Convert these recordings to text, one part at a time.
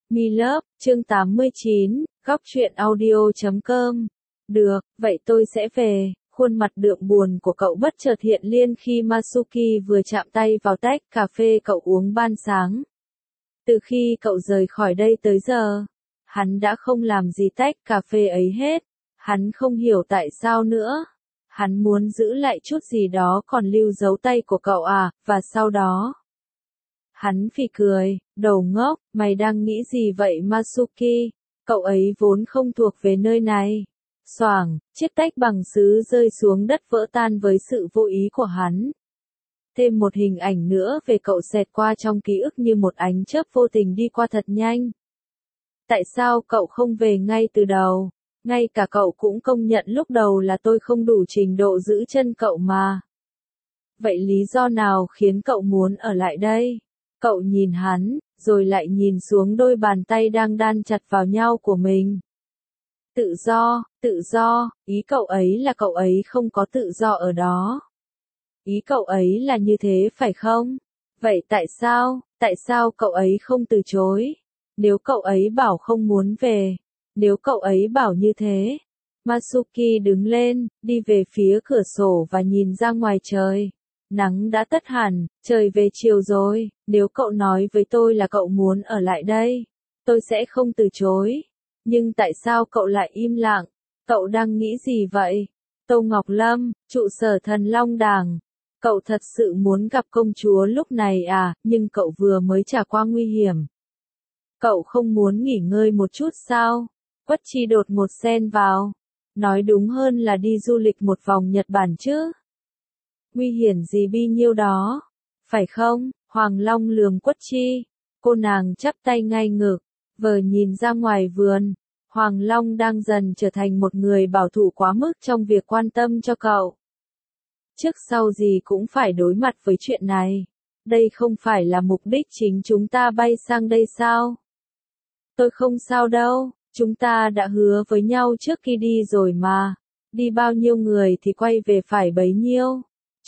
Milove, chương 89, góc truyện audio.com. Được, vậy tôi sẽ về. Khuôn mặt đượm buồn của cậu bất chợt hiện lên khi Masuki vừa chạm tay vào tách cà phê cậu uống ban sáng. Từ khi cậu rời khỏi đây tới giờ, hắn đã không làm gì tách cà phê ấy hết. Hắn không hiểu tại sao nữa. Hắn muốn giữ lại chút gì đó còn lưu dấu tay của cậu à, và sau đó. Hắn phì cười, đầu ngốc, mày đang nghĩ gì vậy Masuki? Cậu ấy vốn không thuộc về nơi này. Xoảng, chiếc tách bằng sứ rơi xuống đất vỡ tan với sự vô ý của hắn. Thêm một hình ảnh nữa về cậu xẹt qua trong ký ức như một ánh chớp vô tình đi qua thật nhanh. Tại sao cậu không về ngay từ đầu? Ngay cả cậu cũng công nhận lúc đầu là tôi không đủ trình độ giữ chân cậu mà. Vậy lý do nào khiến cậu muốn ở lại đây? Cậu nhìn hắn, rồi lại nhìn xuống đôi bàn tay đang đan chặt vào nhau của mình. Tự do, ý cậu ấy là cậu ấy không có tự do ở đó. Ý cậu ấy là như thế phải không? Vậy tại sao cậu ấy không từ chối? Nếu cậu ấy bảo không muốn về, nếu cậu ấy bảo như thế. Masuki đứng lên, đi về phía cửa sổ và nhìn ra ngoài trời. Nắng đã tắt hẳn, trời về chiều rồi, nếu cậu nói với tôi là cậu muốn ở lại đây, tôi sẽ không từ chối. Nhưng tại sao cậu lại im lặng? Cậu đang nghĩ gì vậy? Tô Ngọc Lâm, trụ sở Thần Long Đàng. Cậu thật sự muốn gặp công chúa lúc này à, nhưng cậu vừa mới trải qua nguy hiểm. Cậu không muốn nghỉ ngơi một chút sao? Quất Chi đột ngột xen vào. Nói đúng hơn là đi du lịch một vòng Nhật Bản chứ. Nguy hiểm gì bi nhiêu đó, phải không? Hoàng Long lườm Quất Chi. Cô nàng chắp tay ngay ngực, vờ nhìn ra ngoài vườn. Hoàng Long đang dần trở thành một người bảo thủ quá mức trong việc quan tâm cho cậu. Trước sau gì cũng phải đối mặt với chuyện này. Đây không phải là mục đích chính chúng ta bay sang đây sao? Tôi không sao đâu, chúng ta đã hứa với nhau trước khi đi rồi mà. Đi bao nhiêu người thì quay về phải bấy nhiêu.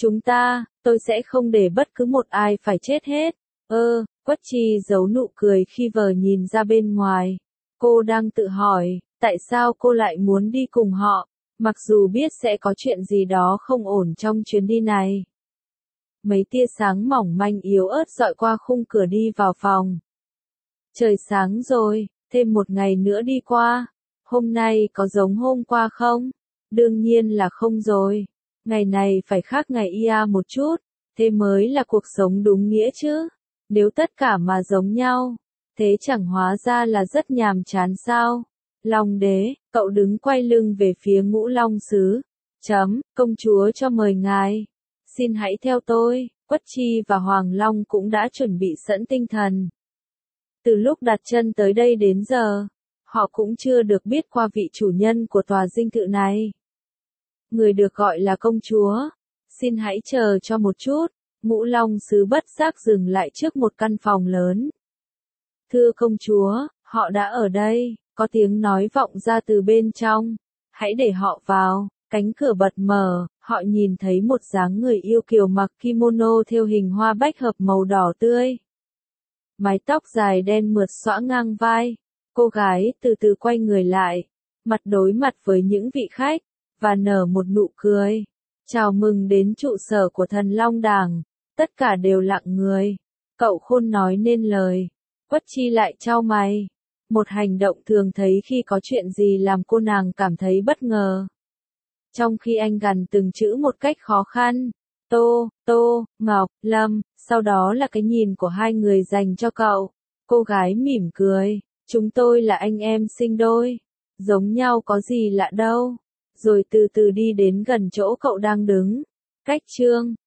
Tôi sẽ không để bất cứ một ai phải chết hết. Quất Chi giấu nụ cười khi vờ nhìn ra bên ngoài. Cô đang tự hỏi, tại sao cô lại muốn đi cùng họ, mặc dù biết sẽ có chuyện gì đó không ổn trong chuyến đi này. Mấy tia sáng mỏng manh yếu ớt dọi qua khung cửa đi vào phòng. Trời sáng rồi, thêm một ngày nữa đi qua. Hôm nay có giống hôm qua không? Đương nhiên là không rồi. Ngày này phải khác ngày ia một chút, thế mới là cuộc sống đúng nghĩa chứ. Nếu tất cả mà giống nhau, thế chẳng hóa ra là rất nhàm chán sao? Long đế, cậu đứng quay lưng về phía Ngũ Long Sứ. Công chúa cho mời ngài. Xin hãy theo tôi. Quất Chi và Hoàng Long cũng đã chuẩn bị sẵn tinh thần. Từ lúc đặt chân tới đây đến giờ, họ cũng chưa được biết qua vị chủ nhân của tòa dinh thự này. Người được gọi là công chúa. Xin hãy chờ cho một chút. Ngũ Long Sứ bất giác dừng lại trước một căn phòng lớn. Thưa công chúa, họ đã ở đây, có tiếng nói vọng ra từ bên trong. Hãy để họ vào. Cánh cửa bật mở, họ nhìn thấy một dáng người yêu kiều mặc kimono thêu hình hoa bách hợp màu đỏ tươi. Mái tóc dài đen mượt xõa ngang vai. Cô gái từ từ quay người lại, mặt đối mặt với những vị khách, và nở một nụ cười. Chào mừng đến trụ sở của Thần Long Đàng. Tất cả đều lặng người. Cậu khôn nói nên lời. Quất Chi lại chau mày. Một hành động thường thấy khi có chuyện gì làm cô nàng cảm thấy bất ngờ. Trong khi anh gằn từng chữ một cách khó khăn. Ngọc Lâm, sau đó là cái nhìn của hai người dành cho cậu. Cô gái mỉm cười. Chúng tôi là anh em sinh đôi. Giống nhau có gì lạ đâu. Rồi từ từ đi đến gần chỗ cậu đang đứng. Cách chương